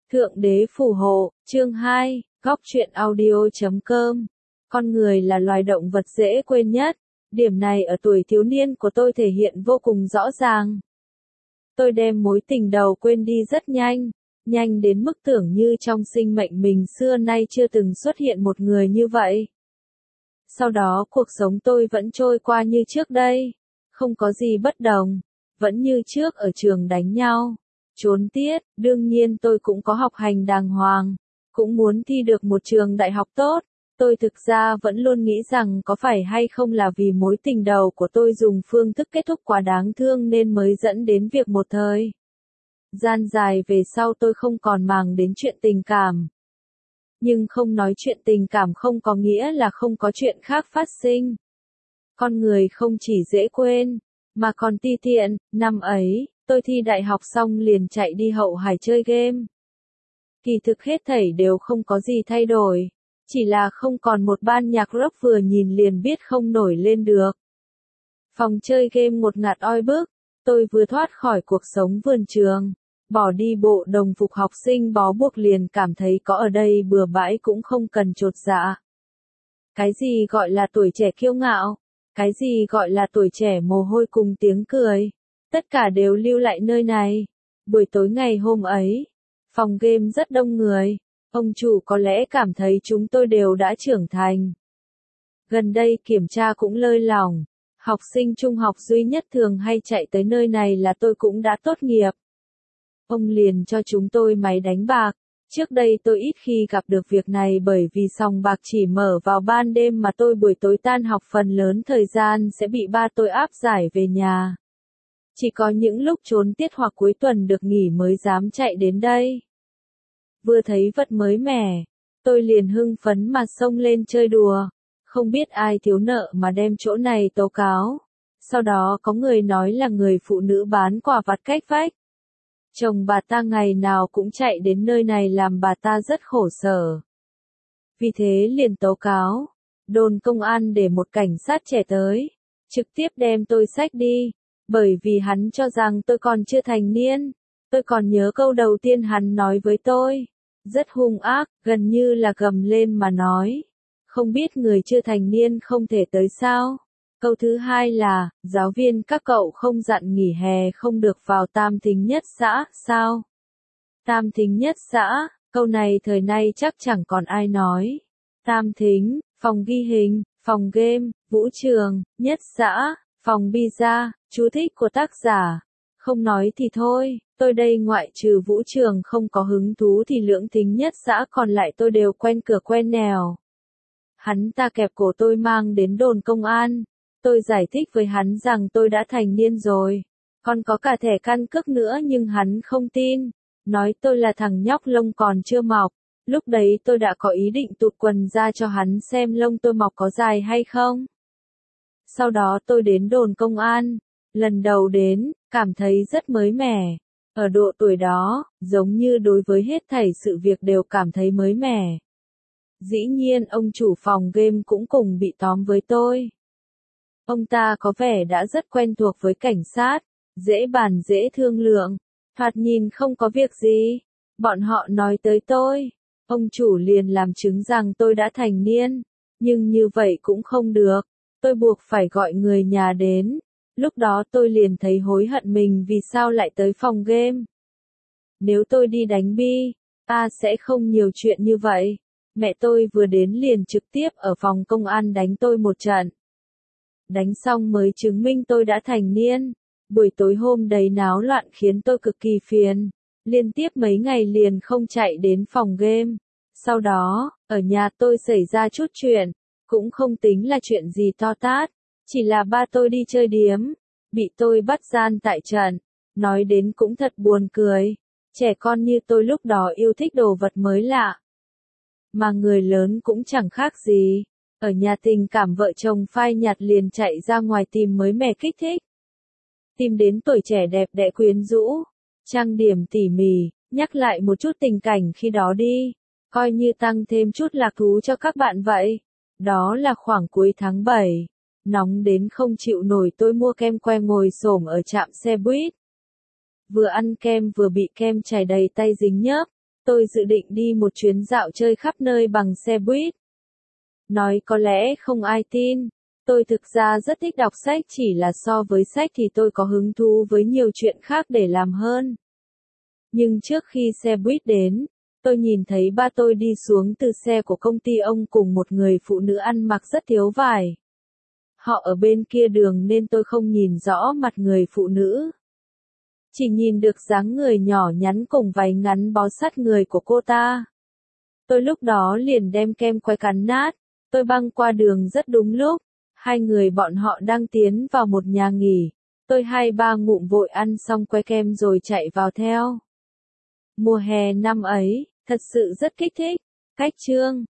Thượng đế phù hộ, chương 2, góc truyện audio.com. Con người là loài động vật dễ quên nhất. Điểm này ở tuổi thiếu niên của tôi thể hiện vô cùng rõ ràng. Tôi đem mối tình đầu quên đi rất nhanh, nhanh đến mức tưởng như trong sinh mệnh mình xưa nay chưa từng xuất hiện một người như vậy. Sau đó cuộc sống tôi vẫn trôi qua như trước đây, không có gì bất đồng, vẫn như trước ở trường đánh nhau, trốn tiết, đương nhiên tôi cũng có học hành đàng hoàng, cũng muốn thi được một trường đại học tốt. Tôi thực ra vẫn luôn nghĩ rằng có phải hay không là vì mối tình đầu của tôi dùng phương thức kết thúc quá đáng thương nên mới dẫn đến việc một thời gian dài về sau tôi không còn màng đến chuyện tình cảm. Nhưng không nói chuyện tình cảm không có nghĩa là không có chuyện khác phát sinh. Con người không chỉ dễ quên, mà còn ti tiện. Năm ấy, tôi thi đại học xong liền chạy đi hậu hải chơi game. Kỳ thực hết thảy đều không có gì thay đổi. Chỉ là không còn một ban nhạc rock vừa nhìn liền biết không nổi lên được. Phòng chơi game ngột ngạt oi bức, tôi vừa thoát khỏi cuộc sống vườn trường, bỏ đi bộ đồng phục học sinh bó buộc liền cảm thấy có ở đây bừa bãi cũng không cần chột dạ. Cái gì gọi là tuổi trẻ kiêu ngạo? Cái gì gọi là tuổi trẻ mồ hôi cùng tiếng cười? Tất cả đều lưu lại nơi này. Buổi tối ngày hôm ấy, phòng game rất đông người. Ông chủ có lẽ cảm thấy chúng tôi đều đã trưởng thành. Gần đây kiểm tra cũng lơi lỏng. Học sinh trung học duy nhất thường hay chạy tới nơi này là tôi cũng đã tốt nghiệp. Ông liền cho chúng tôi máy đánh bạc. Trước đây tôi ít khi gặp được việc này bởi vì sòng bạc chỉ mở vào ban đêm mà tôi buổi tối tan học phần lớn thời gian sẽ bị ba tôi áp giải về nhà. Chỉ có những lúc trốn tiết hoặc cuối tuần được nghỉ mới dám chạy đến đây. Vừa thấy vật mới mẻ, tôi liền hưng phấn mà xông lên chơi đùa. Không biết ai thiếu nợ mà đem chỗ này tố cáo. Sau đó có người nói là người phụ nữ bán quả vặt cách vách. Chồng bà ta ngày nào cũng chạy đến nơi này làm bà ta rất khổ sở. Vì thế liền tố cáo. Đồn công an để một cảnh sát trẻ tới. Trực tiếp đem tôi xách đi. Bởi vì hắn cho rằng tôi còn chưa thành niên. Tôi còn nhớ câu đầu tiên hắn nói với tôi. Rất hung ác, gần như là gầm lên mà nói. Không biết người chưa thành niên không thể tới sao? Câu thứ hai là, giáo viên các cậu không dặn nghỉ hè không được vào Tam Thính Nhất xã, sao? Tam Thính Nhất xã, câu này thời nay chắc chẳng còn ai nói. Tam Thính, phòng ghi hình, phòng game, vũ trường, nhất xã, phòng pizza, chú thích của tác giả. Không nói thì thôi, tôi đây ngoại trừ vũ trường không có hứng thú thì lưỡng thính nhất xã còn lại tôi đều quen cửa quen nẻo. Hắn ta kẹp cổ tôi mang đến đồn công an. Tôi giải thích với hắn rằng tôi đã thành niên rồi. Còn có cả thẻ căn cước nữa nhưng hắn không tin. Nói tôi là thằng nhóc lông còn chưa mọc. Lúc đấy tôi đã có ý định tụt quần ra cho hắn xem lông tôi mọc có dài hay không. Sau đó tôi đến đồn công an. Lần đầu đến, cảm thấy rất mới mẻ. Ở độ tuổi đó, giống như đối với hết thảy sự việc đều cảm thấy mới mẻ. Dĩ nhiên ông chủ phòng game cũng cùng bị tóm với tôi. Ông ta có vẻ đã rất quen thuộc với cảnh sát, dễ bàn dễ thương lượng, thoạt nhìn không có việc gì. Bọn họ nói tới tôi, ông chủ liền làm chứng rằng tôi đã thành niên, nhưng như vậy cũng không được, tôi buộc phải gọi người nhà đến. Lúc đó tôi liền thấy hối hận mình vì sao lại tới phòng game. Nếu tôi đi đánh bi, sẽ không nhiều chuyện như vậy. Mẹ tôi vừa đến liền trực tiếp ở phòng công an đánh tôi một trận. Đánh xong mới chứng minh tôi đã thành niên. Buổi tối hôm đấy náo loạn khiến tôi cực kỳ phiền. Liên tiếp mấy ngày liền không chạy đến phòng game. Sau đó, ở nhà tôi xảy ra chút chuyện. Cũng không tính là chuyện gì to tát. Chỉ là ba tôi đi chơi điếm. Bị tôi bắt gian tại trận. Nói đến cũng thật buồn cười. Trẻ con như tôi lúc đó yêu thích đồ vật mới lạ. Mà người lớn cũng chẳng khác gì. Ở nhà tình cảm vợ chồng phai nhạt liền chạy ra ngoài tìm mới mẻ kích thích. Tìm đến tuổi trẻ đẹp đẽ quyến rũ, trang điểm tỉ mỉ, nhắc lại một chút tình cảnh khi đó đi, coi như tăng thêm chút lạc thú cho các bạn vậy. Đó là khoảng cuối tháng 7, nóng đến không chịu nổi tôi mua kem que ngồi xổm ở trạm xe buýt. Vừa ăn kem vừa bị kem chảy đầy tay dính nhớp, tôi dự định đi một chuyến dạo chơi khắp nơi bằng xe buýt. Nói có lẽ không ai tin. Tôi thực ra rất thích đọc sách, chỉ là so với sách thì tôi có hứng thú với nhiều chuyện khác để làm hơn. Nhưng trước khi xe buýt đến, tôi nhìn thấy ba tôi đi xuống từ xe của công ty ông cùng một người phụ nữ ăn mặc rất thiếu vải. Họ ở bên kia đường nên tôi không nhìn rõ mặt người phụ nữ. Chỉ nhìn được dáng người nhỏ nhắn cùng váy ngắn bó sát người của cô ta. Tôi lúc đó liền đem kem que cắn nát. Tôi băng qua đường rất đúng lúc. Hai người bọn họ đang tiến vào một nhà nghỉ. Tôi 2-3 ngụm vội ăn xong que kem rồi chạy vào theo. Mùa hè năm ấy, thật sự rất kích thích. Cách chương